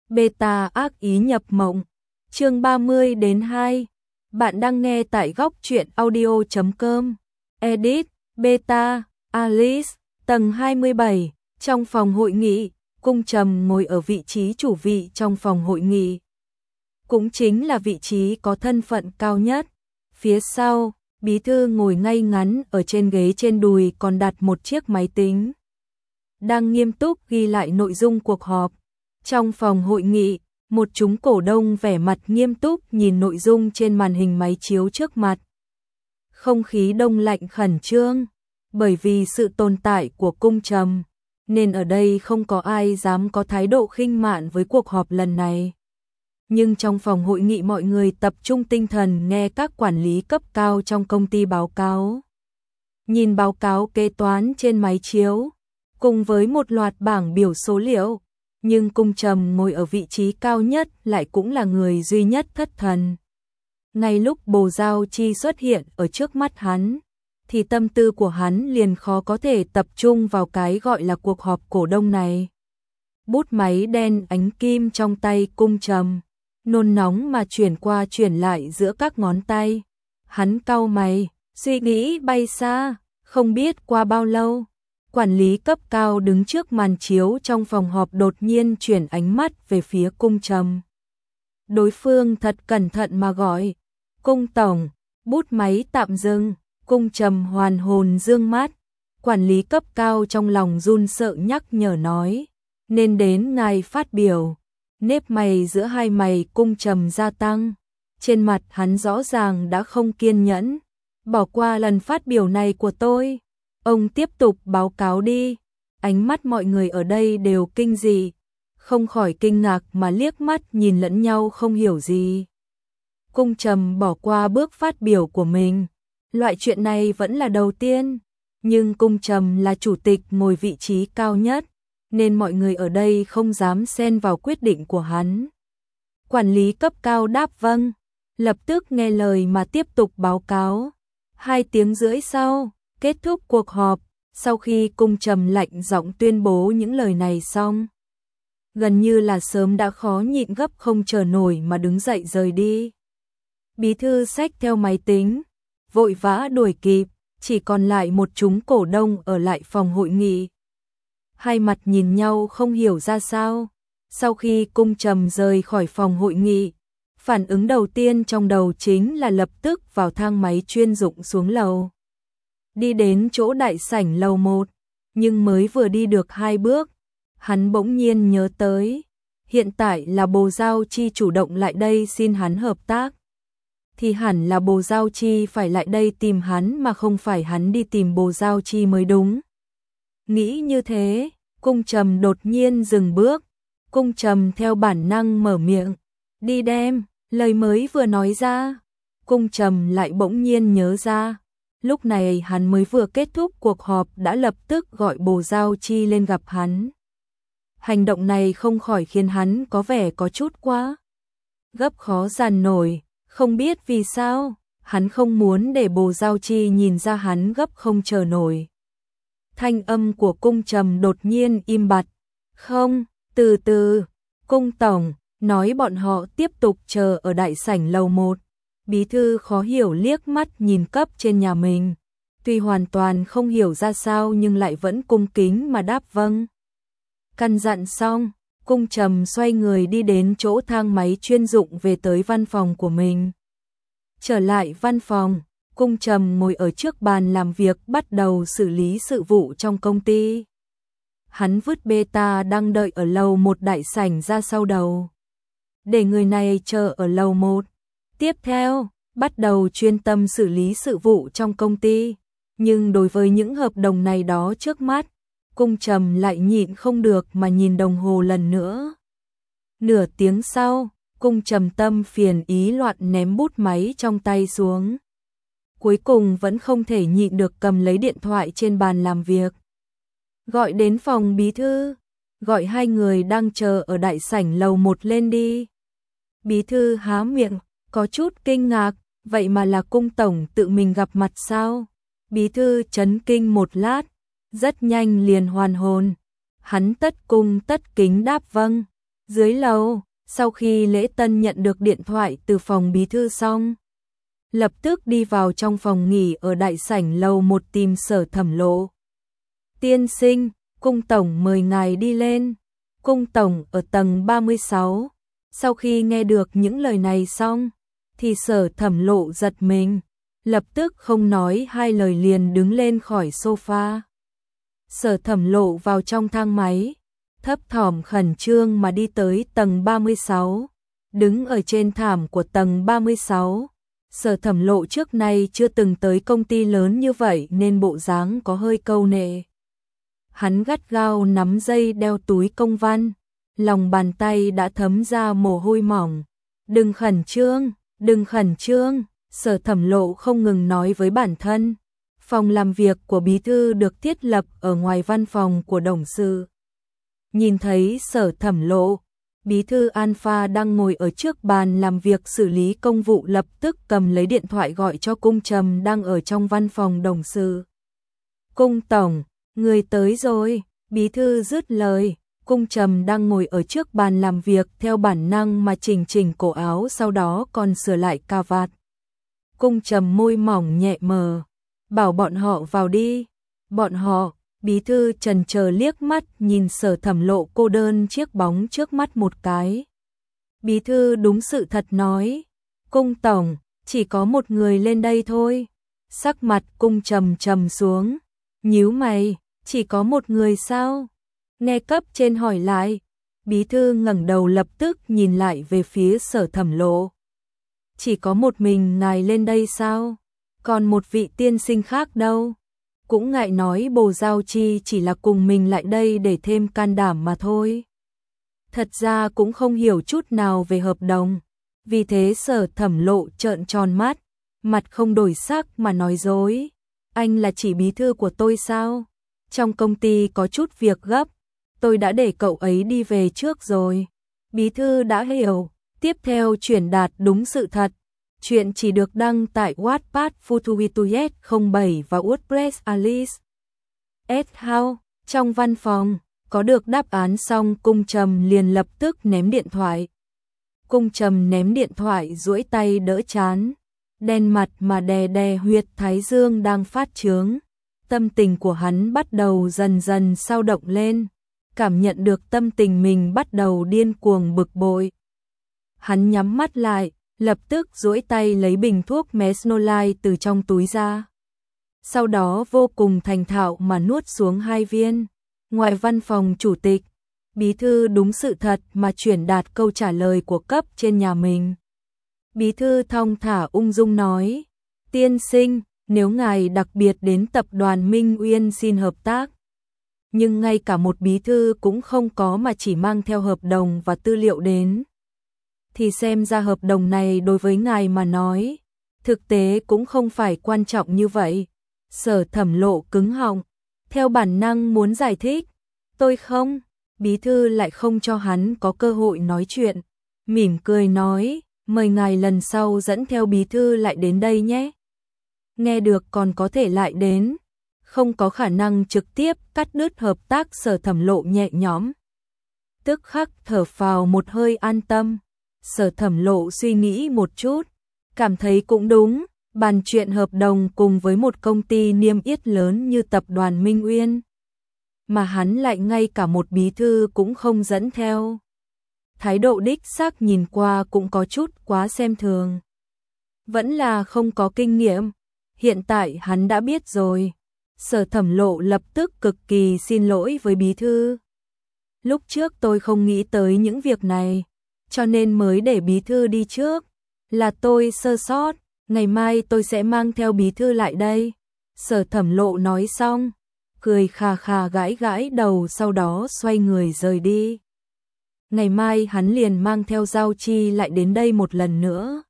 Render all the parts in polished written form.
Beta ác ý nhập mộng. Chương 30 đến 2. Bạn đang nghe tại góc truyện audio.com. Edit Beta Alice. Tầng 27. Trong phòng hội nghị, Cung Trầm ngồi ở vị trí chủ vị trong phòng hội nghị. Cũng chính là vị trí có thân phận cao nhất. Phía sau, bí thư ngồi ngay ngắn ở trên ghế, trên đùi còn đặt một chiếc máy tính, đang nghiêm túc ghi lại nội dung cuộc họp. Trong phòng hội nghị, một chúng cổ đông vẻ mặt nghiêm túc nhìn nội dung trên màn hình máy chiếu trước mặt. Không khí đông lạnh khẩn trương, bởi vì sự tồn tại của Cung Trầm, nên ở đây không có ai dám có thái độ khinh mạn với cuộc họp lần này. Nhưng trong phòng hội nghị mọi người tập trung tinh thần nghe các quản lý cấp cao trong công ty báo cáo. Nhìn báo cáo kế toán trên máy chiếu, cùng với một loạt bảng biểu số liệu, nhưng Cung Trầm ngồi ở vị trí cao nhất lại cũng là người duy nhất thất thần. Ngay lúc Bồ Giao Chi xuất hiện ở trước mắt hắn, thì tâm tư của hắn liền khó có thể tập trung vào cái gọi là cuộc họp cổ đông này. Bút máy đen ánh kim trong tay Cung Trầm, nôn nóng mà chuyển qua chuyển lại giữa các ngón tay. Hắn cau mày, suy nghĩ bay xa, không biết qua bao lâu. Quản lý cấp cao đứng trước màn chiếu trong phòng họp đột nhiên chuyển ánh mắt về phía Cung Trầm. Đối phương thật cẩn thận mà gọi, Cung Tổng. Bút máy tạm dừng, Cung Trầm hoàn hồn dương mắt. Quản lý cấp cao trong lòng run sợ nhắc nhở nói, nên đến ngài phát biểu. Nếp mày giữa hai mày Cung Trầm gia tăng, trên mặt hắn rõ ràng đã không kiên nhẫn. Bỏ qua lần phát biểu này của tôi, ông tiếp tục báo cáo đi. Ánh mắt mọi người ở đây đều kinh dị, không khỏi kinh ngạc mà liếc mắt nhìn lẫn nhau không hiểu gì. Cung Trầm bỏ qua bước phát biểu của mình, loại chuyện này vẫn là đầu tiên, nhưng Cung Trầm là chủ tịch ngồi vị trí cao nhất, nên mọi người ở đây không dám xen vào quyết định của hắn. Quản lý cấp cao đáp vâng, lập tức nghe lời mà tiếp tục báo cáo. 2 tiếng rưỡi sau, kết thúc cuộc họp. Sau khi Cung Trầm lạnh giọng tuyên bố những lời này xong, gần như là sớm đã khó nhịn gấp không chờ nổi mà đứng dậy rời đi. Bí thư xách theo máy tính, vội vã đuổi kịp, chỉ còn lại một chúng cổ đông ở lại phòng hội nghị. Hai mặt nhìn nhau không hiểu ra sao. Sau khi Cung Trầm rời khỏi phòng hội nghị, phản ứng đầu tiên trong đầu chính là lập tức vào thang máy chuyên dụng xuống lầu. Đi đến chỗ đại sảnh lầu 1, nhưng mới vừa đi được 2 bước, hắn bỗng nhiên nhớ tới, hiện tại là Bồ Giao Chi chủ động lại đây xin hắn hợp tác, thì hẳn là Bồ Giao Chi phải lại đây tìm hắn mà không phải hắn đi tìm Bồ Giao Chi mới đúng. Nghĩ như thế, Cung Trầm đột nhiên dừng bước. Cung Trầm theo bản năng mở miệng, đi đem. Lời mới vừa nói ra, Cung Trầm lại bỗng nhiên nhớ ra, lúc này hắn mới vừa kết thúc cuộc họp đã lập tức gọi Bồ Giao Chi lên gặp hắn. Hành động này không khỏi khiến hắn có vẻ có chút quá gấp khó dàn nổi, không biết vì sao, hắn không muốn để Bồ Giao Chi nhìn ra hắn gấp không chờ nổi. Thanh âm của Cung Trầm đột nhiên im bặt. Không, từ từ, Cung Tổng. Nói bọn họ tiếp tục chờ ở đại sảnh lầu 1. Bí thư khó hiểu liếc mắt nhìn cấp trên nhà mình, tuy hoàn toàn không hiểu ra sao nhưng lại vẫn cung kính mà đáp vâng. Căn dặn xong, Cung Trầm xoay người đi đến chỗ thang máy chuyên dụng về tới văn phòng của mình. Trở lại văn phòng, Cung Trầm ngồi ở trước bàn làm việc bắt đầu xử lý sự vụ trong công ty. Hắn vứt Beta đang đợi ở lầu 1 đại sảnh ra sau đầu, để người này chờ ở lầu 1. Tiếp theo, bắt đầu chuyên tâm xử lý sự vụ trong công ty. Nhưng đối với những hợp đồng này đó trước mắt, Cung Trầm lại nhịn không được mà nhìn đồng hồ lần nữa. Nửa tiếng sau, Cung Trầm tâm phiền ý loạn ném bút máy trong tay xuống. Cuối cùng vẫn không thể nhịn được cầm lấy điện thoại trên bàn làm việc. Gọi đến phòng bí thư, gọi 2 người đang chờ ở đại sảnh lầu 1 lên đi. Bí thư há miệng, có chút kinh ngạc, vậy mà là Cung Tổng tự mình gặp mặt sao? Bí thư chấn kinh một lát, rất nhanh liền hoàn hồn. Hắn tất cung tất kính đáp vâng, Dưới lầu, sau khi Lễ Tân nhận được điện thoại từ phòng bí thư xong, lập tức đi vào trong phòng nghỉ ở đại sảnh lầu 1 tìm Sở Thẩm Lộ. Tiên sinh, cung tổng mời ngài đi lên. Cung tổng ở tầng 36. Sau khi nghe được những lời này xong, thì Sở Thẩm Lộ giật mình, lập tức không nói hai lời liền đứng lên khỏi sofa. Sở Thẩm Lộ vào trong thang máy, thấp thỏm khẩn trương mà đi tới tầng 36, đứng ở trên thảm của tầng 36. Sở Thẩm Lộ trước nay chưa từng tới công ty lớn như vậy nên bộ dáng có hơi câu nệ. Hắn gắt gao nắm dây đeo túi công văn, lòng bàn tay đã thấm ra mồ hôi mỏng. Đừng khẩn trương, đừng khẩn trương, Sở Thẩm Lộ không ngừng nói với bản thân. Phòng làm việc của bí thư được thiết lập ở ngoài văn phòng của董sự. Nhìn thấy Sở Thẩm Lộ, bí thư Alpha đang ngồi ở trước bàn làm việc xử lý công vụ lập tức cầm lấy điện thoại gọi cho Cung Trầm đang ở trong văn phòng董sự. Cung tổng, người tới rồi, bí thư dứt lời. Cung Trầm đang ngồi ở trước bàn làm việc theo bản năng mà chỉnh chỉnh cổ áo, sau đó còn sửa lại cà vạt. Cung Trầm môi mỏng nhẹ mờ, bảo bọn họ vào đi. Bọn họ, bí thư chần chờ liếc mắt nhìn Sở Thẩm Lộ cô đơn chiếc bóng trước mắt một cái. Bí thư đúng sự thật nói, Cung tổng, chỉ có một người lên đây thôi. Sắc mặt Cung Trầm trầm xuống, nhíu mày, chỉ có một người sao? Nghe cấp trên hỏi lại, bí thư ngẩng đầu lập tức nhìn lại về phía Sở Thẩm Lộ. Chỉ có một mình ngài lên đây sao? Còn một vị tiên sinh khác đâu? Cũng ngại nói Bồ Giao Chi chỉ là cùng mình lại đây để thêm can đảm mà thôi. Thật ra cũng không hiểu chút nào về hợp đồng. Vì thế Sở Thẩm Lộ trợn tròn mắt, mặt không đổi sắc mà nói dối. Anh là chỉ bí thư của tôi sao? Trong công ty có chút việc gấp, tôi đã để cậu ấy đi về trước rồi. Bí thư đã hiểu, tiếp theo truyền đạt đúng sự thật. Chuyện chỉ được đăng tại Wattpad Futuitudes 07 và WordPress Alice. House, trong văn phòng, có được đáp án xong Cung Trầm liền lập tức ném điện thoại. Cung Trầm ném điện thoại duỗi tay đỡ chán, đen mặt mà đè đè huyệt thái dương đang phát chướng. Tâm tình của hắn bắt đầu dần dần sao động lên, cảm nhận được tâm tình mình bắt đầu điên cuồng bực bội. Hắn nhắm mắt lại, lập tức duỗi tay lấy bình thuốc Mesnolite từ trong túi ra. Sau đó vô cùng thành thạo mà nuốt xuống 2 viên. Ngoài văn phòng chủ tịch, bí thư đúng sự thật mà truyền đạt câu trả lời của cấp trên nhà mình. Bí thư thong thả ung dung nói, tiên sinh, nếu ngài đặc biệt đến tập đoàn Minh Uyên xin hợp tác. Nhưng ngay cả một bí thư cũng không có mà chỉ mang theo hợp đồng và tư liệu đến. Thì xem ra hợp đồng này đối với ngài mà nói, thực tế cũng không phải quan trọng như vậy. Sở Thẩm Lộ cứng họng, theo bản năng muốn giải thích. Tôi không, bí thư lại không cho hắn có cơ hội nói chuyện. Mỉm cười nói, mời ngài lần sau dẫn theo bí thư lại đến đây nhé. Nghe được còn có thể lại đến, không có khả năng trực tiếp cắt đứt hợp tác. Sở Thẩm Lộ nhẹ nhõm, tức khắc thở phào một hơi an tâm. Sở Thẩm Lộ suy nghĩ một chút, cảm thấy cũng đúng, bàn chuyện hợp đồng cùng với một công ty niêm yết lớn như tập đoàn Minh Uyên, mà hắn lại ngay cả một bí thư cũng không dẫn theo. Thái độ đích xác nhìn qua cũng có chút quá xem thường. Vẫn là không có kinh nghiệm, hiện tại hắn đã biết rồi. Sở Thẩm Lộ lập tức cực kỳ xin lỗi với bí thư. Lúc trước tôi không nghĩ tới những việc này, cho nên mới để bí thư đi trước. Là tôi sơ sót, ngày mai tôi sẽ mang theo bí thư lại đây. Sở Thẩm Lộ nói xong, cười khà khà gãi gãi đầu, sau đó xoay người rời đi. Ngày mai hắn liền mang theo Giao Chi lại đến đây một lần nữa.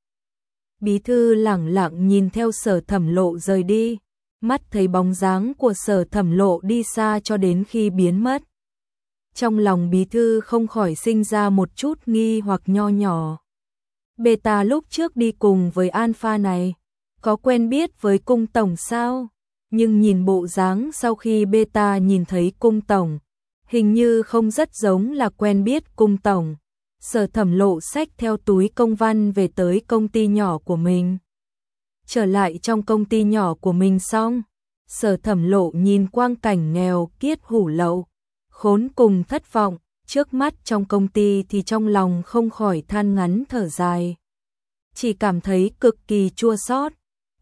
Bí thư lẳng lặng nhìn theo Sở Thẩm Lộ rời đi, mắt thấy bóng dáng của Sở Thẩm Lộ đi xa cho đến khi biến mất. Trong lòng bí thư không khỏi sinh ra một chút nghi hoặc nho nhỏ. Beta lúc trước đi cùng với Alpha này, có quen biết với Cung tổng sao? Nhưng nhìn bộ dáng sau khi Beta nhìn thấy Cung tổng, hình như không rất giống là quen biết Cung tổng. Sở Thẩm Lộ xách theo túi công văn về tới công ty nhỏ của mình. Trở lại trong công ty nhỏ của mình xong, Sở Thẩm Lộ nhìn quang cảnh nghèo kiết hủ lậu, khốn cùng thất vọng, trước mắt trong công ty thì trong lòng không khỏi than ngắn thở dài. Chỉ cảm thấy cực kỳ chua xót.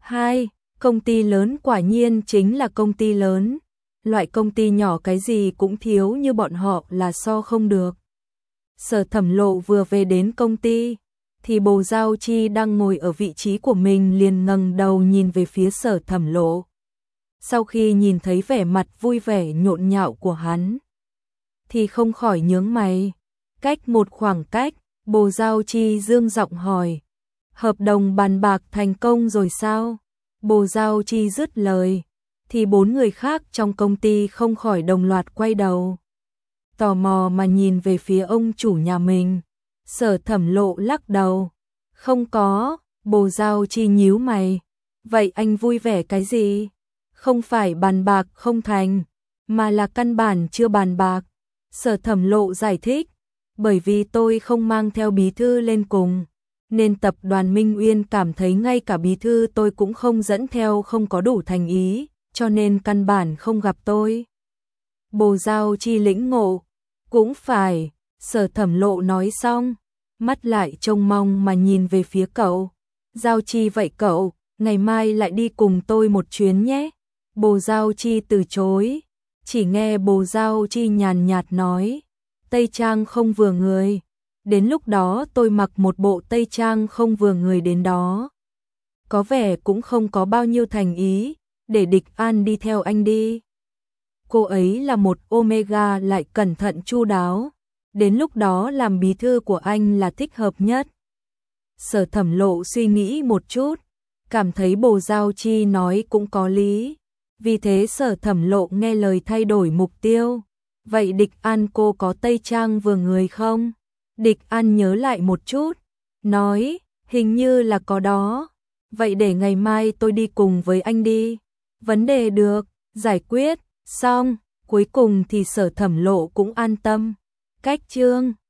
Công ty lớn quả nhiên chính là công ty lớn. Loại công ty nhỏ cái gì cũng thiếu như bọn họ là so không được. Sở Thẩm Lộ vừa về đến công ty, thì Bồ Giao Chi đang ngồi ở vị trí của mình liền ngẩng đầu nhìn về phía Sở Thẩm Lộ. Sau khi nhìn thấy vẻ mặt vui vẻ nhộn nhạo của hắn, thì không khỏi nhướng mày. Cách một khoảng cách, Bồ Giao Chi dương giọng hỏi, hợp đồng bàn bạc thành công rồi sao? Bồ Giao Chi dứt lời, thì 4 người khác trong công ty không khỏi đồng loạt quay đầu, tò mò mà nhìn về phía ông chủ nhà mình. Sở Thẩm Lộ lắc đầu, không có. Bồ Giao Chi nhíu mày, vậy anh vui vẻ cái gì? Không phải bàn bạc không thành, mà là căn bản chưa bàn bạc. Sở Thẩm Lộ giải thích, bởi vì tôi không mang theo bí thư lên cùng, nên tập đoàn Minh Uyên cảm thấy ngay cả bí thư tôi cũng không dẫn theo không có đủ thành ý, cho nên căn bản không gặp tôi. Bồ Giao Chi lĩnh ngộ, cũng phải. Sở Thẩm Lộ nói xong, mắt lại trông mong mà nhìn về phía cậu. Giao Chi vậy cậu, ngày mai lại đi cùng tôi một chuyến nhé. Bồ Giao Chi từ chối, chỉ nghe Bồ Giao Chi nhàn nhạt nói, tây trang không vừa người. Đến lúc đó tôi mặc một bộ tây trang không vừa người đến đó, có vẻ cũng không có bao nhiêu thành ý, để Địch An đi theo anh đi. Cô ấy là một Omega lại cẩn thận chu đáo, đến lúc đó làm bí thư của anh là thích hợp nhất. Sở Thẩm Lộ suy nghĩ một chút, cảm thấy Bồ Giao Chi nói cũng có lý, vì thế Sở Thẩm Lộ nghe lời thay đổi mục tiêu. Vậy Địch An cô có tây trang vừa người không? Địch An nhớ lại một chút, nói, hình như là có đó. Vậy để ngày mai tôi đi cùng với anh đi. Vấn đề được giải quyết xong, cuối cùng thì Sở Thẩm Lộ cũng an tâm. Cách chương